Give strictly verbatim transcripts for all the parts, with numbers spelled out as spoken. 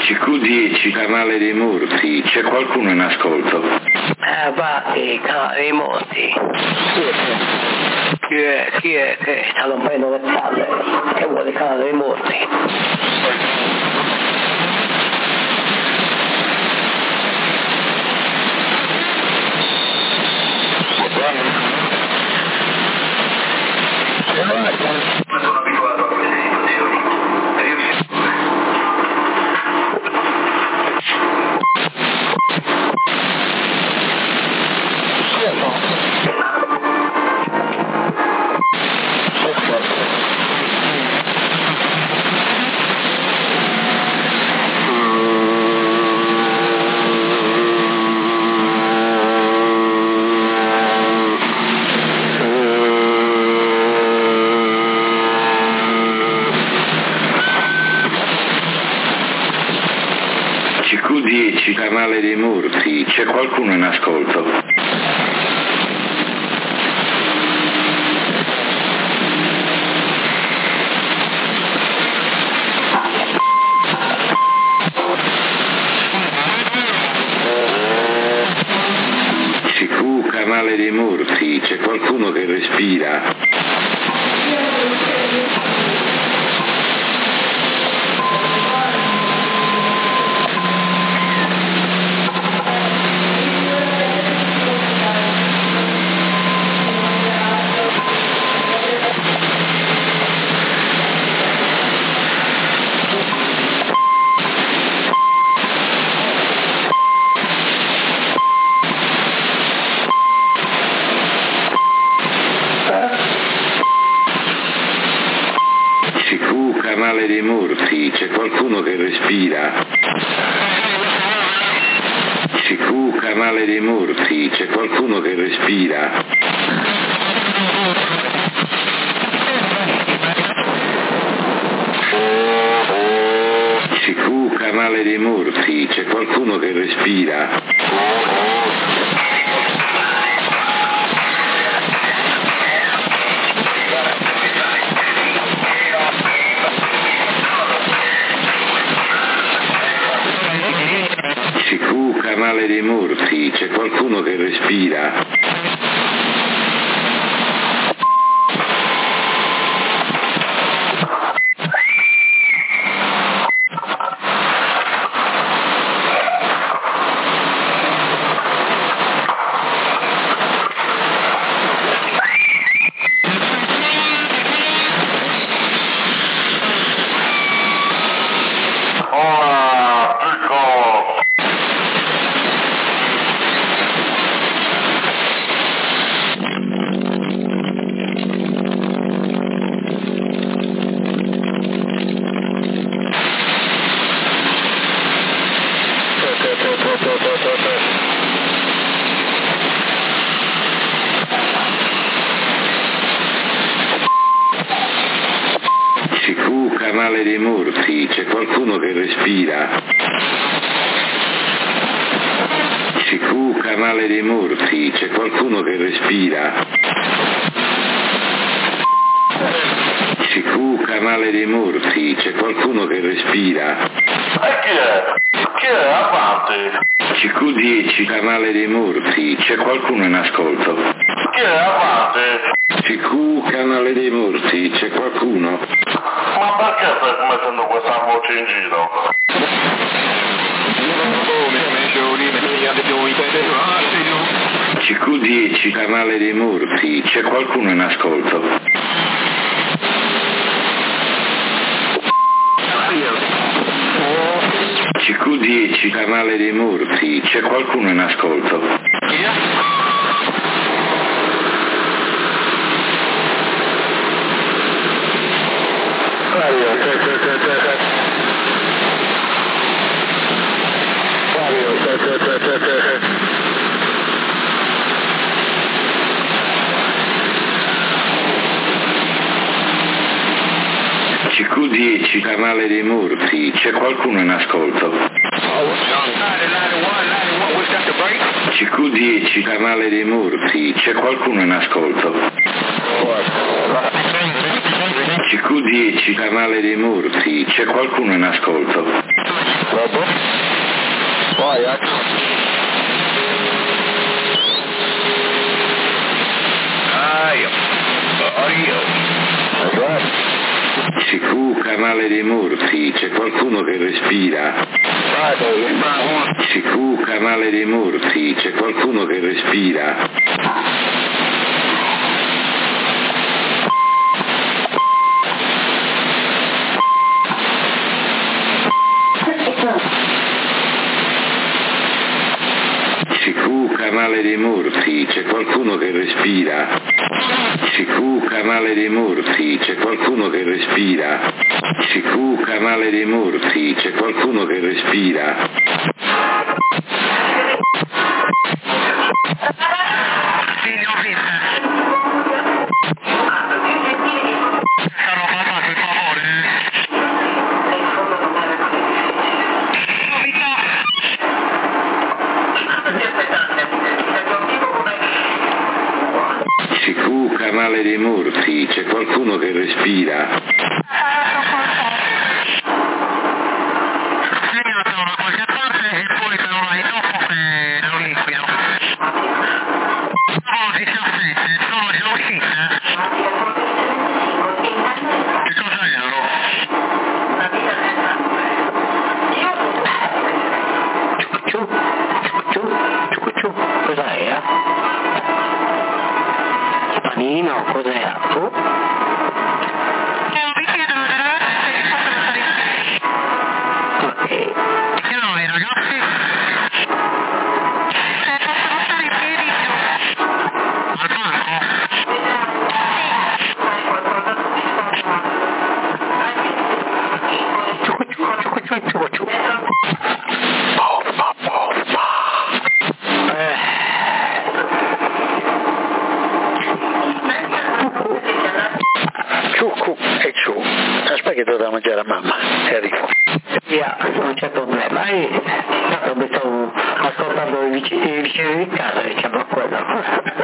C Q dieci, canale dei morti, c'è qualcuno in ascolto? Eh, va, il canale dei morti. Chi è? Chi è che sta rompendo le palle? Che vuole il canale dei morti? C Q dieci, canale dei morti, c'è qualcuno in ascolto? C Q, canale dei morti, c'è qualcuno che respira? C Q, canale dei morti, c'è qualcuno che respira? C Q, canale dei morti, c'è qualcuno che respira? C Q, canale dei morti, c'è qualcuno che respira? C Q, canale dei morti, c'è qualcuno che respira? C Q, canale dei morti, c'è qualcuno che respira? C Q, canale dei morti, c'è qualcuno che respira? C Q, canale dei morti, c'è qualcuno che respira? E chi è? Chi è? Avanti! C Q dieci, canale dei morti, c'è qualcuno in ascolto? Chi è? Avanti! C Q, canale dei morti, c'è qualcuno? Ma perché stai mettendo questa voce in giro? C Q dieci, canale dei morti, c'è qualcuno in ascolto? C Q dieci, canale dei morti, c'è qualcuno in ascolto? C Q dieci, canale dei morti, c'è qualcuno in ascolto? C Q dieci, canale dei morti, c'è qualcuno in ascolto? C Q dieci, canale dei morti, c'è qualcuno in ascolto? Dopo? Poi, ecco. Ah, io. Oh, io. C Q, canale dei morti, c'è qualcuno che respira? C Q, canale dei morti, c'è qualcuno che respira? C Q, canale dei morti, c'è qualcuno che respira? C Q, canale dei morti, c'è qualcuno che respira? C Q, canale dei morti, c'è qualcuno che respira? C Q, canale dei morti, c'è qualcuno che respira? Cos'era? Panino, cos'era? Tu? Ok. Che noi ragazzi? Al banco? Ciu ciu ciu ciu ciu. Porfa, porfa. Eh. Ciuccu e ciù. Aspetta che devo mangiare a mamma e arrivo. Via, non c'è problema. Io mi stavo ascoltando i vicini, i vicini di casa e diciamo quello.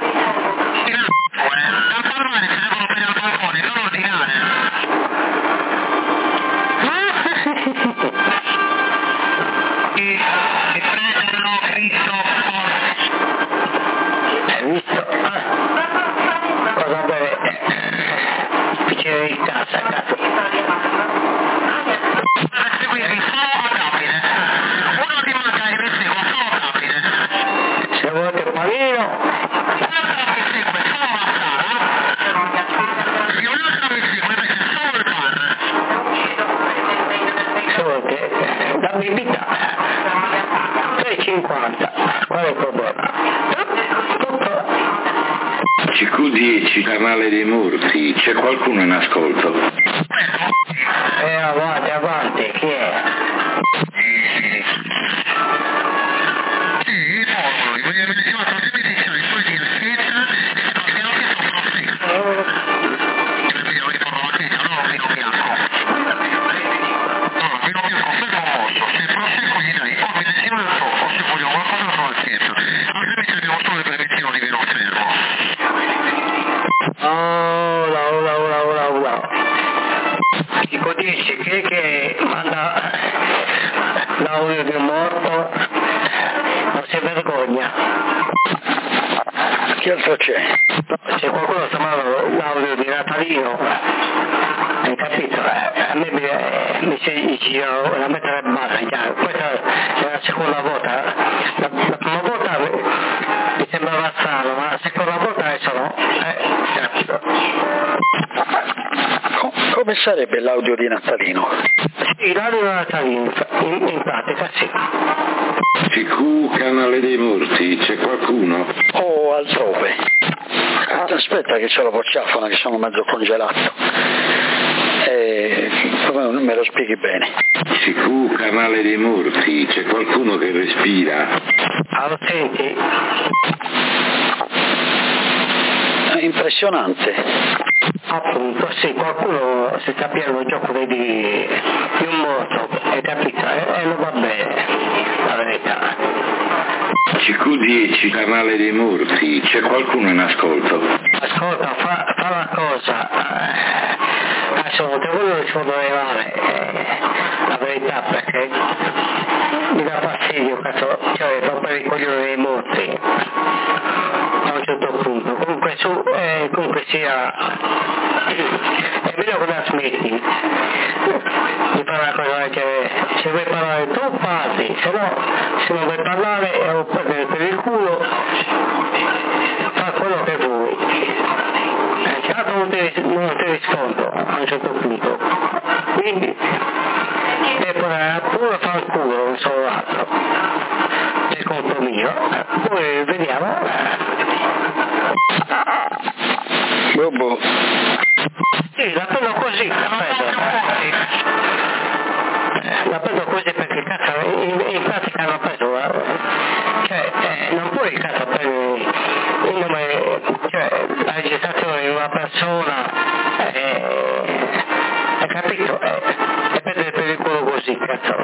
Hai visto? Cosa deve? Vicino di casa, cazzo. Se volete panino, se volete la bibita, tre e cinquanta, qual è il problema? C Q dieci, canale dei morti, c'è qualcuno in ascolto? Eh, avanti, avanti, chi è? Oh, la, la, la, la, la. Dico, dici chi è che manda l'audio di un morto? Non si vergogna. Che altro c'è? Se qualcuno sta mandando l'audio di Natalino, hai capito? Eh, a me mi, eh, mi si gira la mettere in barra, già. Questa è la seconda volta. La, la prima volta mi sembrava strano, ma la seconda volta adesso no. Eh, capito. Come sarebbe l'audio di Natalino? Sì, l'audio di Natalino, in, in pratica sì. C Q, canale dei morti, c'è qualcuno? Oh, altrove. Aspetta che ce lo bocciafano, che sono mezzo congelato. Eh, come me lo spieghi bene? C Q, canale dei morti, c'è qualcuno che respira? Ah, lo senti? È impressionante. Appunto, sì, qualcuno si sta pieno il gioco di, di un morto, hai capito? E, e non va bene, la verità. C Q dieci, canale dei morti, c'è qualcuno in ascolto? Ascolta, fa, fa una cosa, eh, adesso non te voglio rispondere male, eh, la verità, perché fastidio, cazzo, cioè rompere i coglioni dei morti a un certo punto. Comunque su, eh, comunque sia, è meglio che la smetti di fare una cosa del genere. Se vuoi parlare tu parli, se no, se non vuoi parlare è un prendere per il culo, fa quello che vuoi. Eh, certo non ti, non ti rispondo a un certo punto, quindi e poi pure fa il culo, non so l'altro, per conto mio. Poi vediamo. Boh boh. Sì, la prendo così, la prendo. La prendo così perché cazzo, in, in pratica l'ho preso, eh, cioè eh, non puoi cazzo prendere il nome, cioè la registrazione di una persona, eh, hai capito? Eh, e prendere per il culo così, cazzo.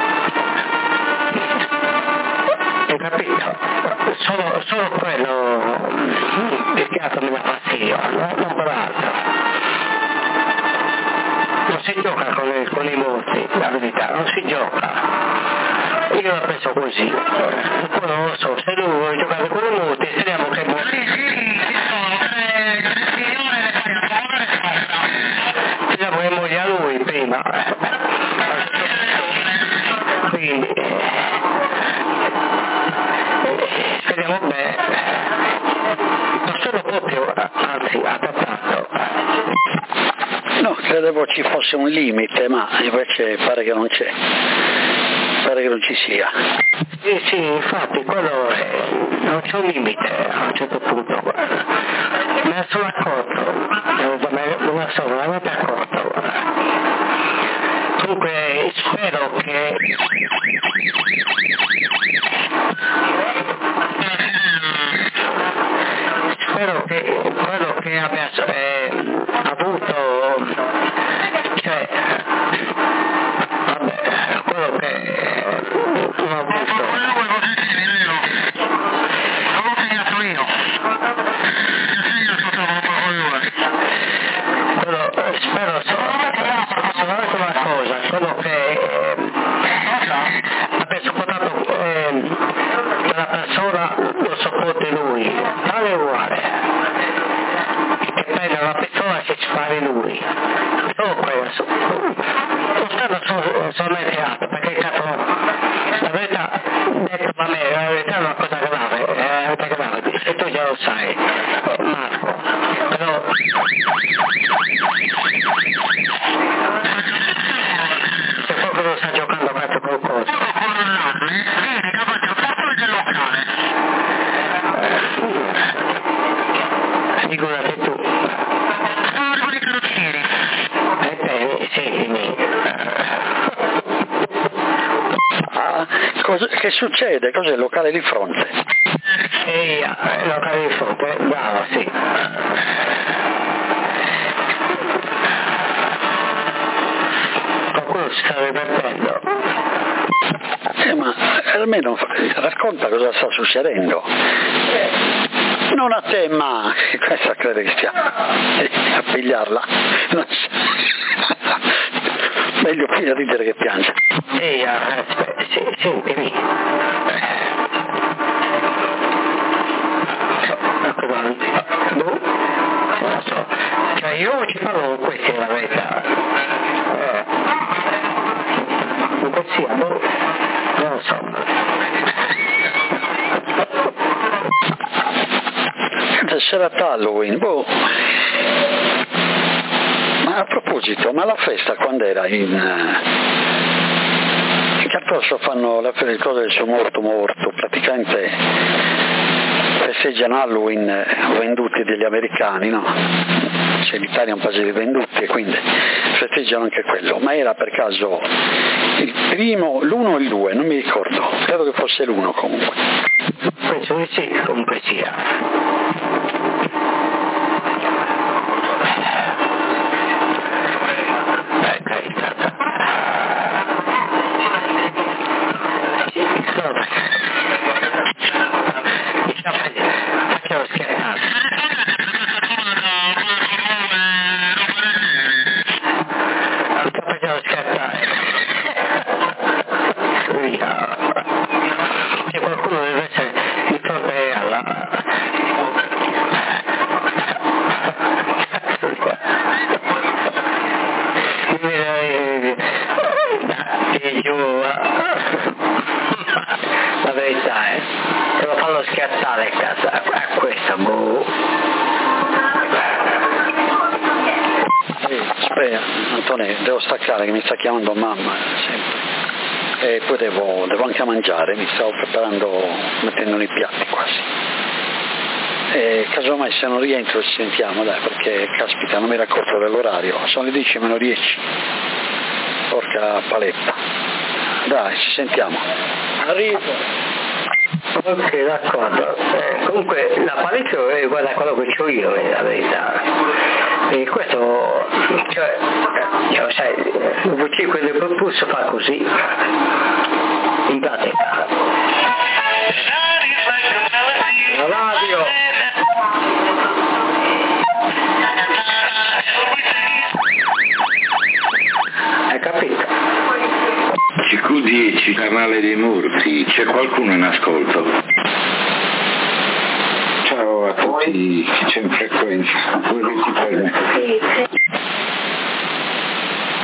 Hai capito? Solo, solo quello che cazzo mi dà fastidio, no? Non per altro. Non si gioca con, le, con i morti, la verità, non si gioca. Io la penso così. Poi non lo so, se lui vuole giocare con i morti, speriamo che morti. Sì, sì, sì, speriamo che muoia lui prima. Quindi speriamo bene. Non sono proprio, anzi, adattato. No, credevo ci fosse un limite, ma invece pare che non c'è, pare che non ci sia. Sì, sì, infatti, quello è, non c'è un limite a un certo punto. Me ne sono accorto, me ne sono veramente accorto. Comunque spero che spero che quello che abbia eh, avuto, cioè vabbè, quello che non ho avuto, quello, spero solamente una cosa, quello che eh, abbia sopportato eh, la persona lo sopporti lui, tale uguale, che prende la pistola e si spari lui, solo questo. Non stanno solo, solamente altro, perché cazzo, la verità, detto da me, la verità è una cosa grave, è una cosa grave, e tu già lo sai, Marco, però se qualcuno sta giocando cazzo qualcosa, figurati tu. E te, sentimi. Ah, cosa, che succede? Cos'è il locale di fronte? Ehi, il locale di fronte, bravo, sì. Qualcuno si sta divertendo. Eh, ma almeno racconta cosa sta succedendo. Non a te, ma questa crede che stia a pigliarla. Meglio qui a ridere che piange. Ehi, aspetta, sì, sentimi. Boh, non lo so. Cioè io ci parlo con questi, la verità. Eh, comunque sia, boh, non lo so. Serata Halloween, boh. Ma a proposito, ma la festa quando era in... in Cartosso fanno la cosa del suo morto morto, praticamente festeggiano Halloween venduti degli americani, no? Cioè l'Italia è un paese di venduti e quindi festeggiano anche quello, ma era per caso il primo, l'uno o il due, non mi ricordo, credo che fosse l'uno comunque. Penso che sì, comunque sia. boh, la verità è che lo fanno schiattare a casa, a questo boh. Aspetta, Antonio, devo staccare che mi sta chiamando mamma sempre. E poi devo, devo anche mangiare, mi stavo preparando, mettendo nei piatti quasi. E casomai se non rientro ci sentiamo, dai, perché caspita non mi ero accorto dell'orario, sono le dieci meno dieci. Porca paletta. Dai, ci sentiamo. Arrivo. Ok, d'accordo. Eh, comunque l'apparecchio è uguale a quello che ho io, è la verità. E questo, cioè, cioè sai, il V C quello del pulso fa così, in pratica. La radio! Hai capito? C Q dieci, canale dei morti, c'è qualcuno in ascolto? Ciao a tutti chi c'è in frequenza, voi che ci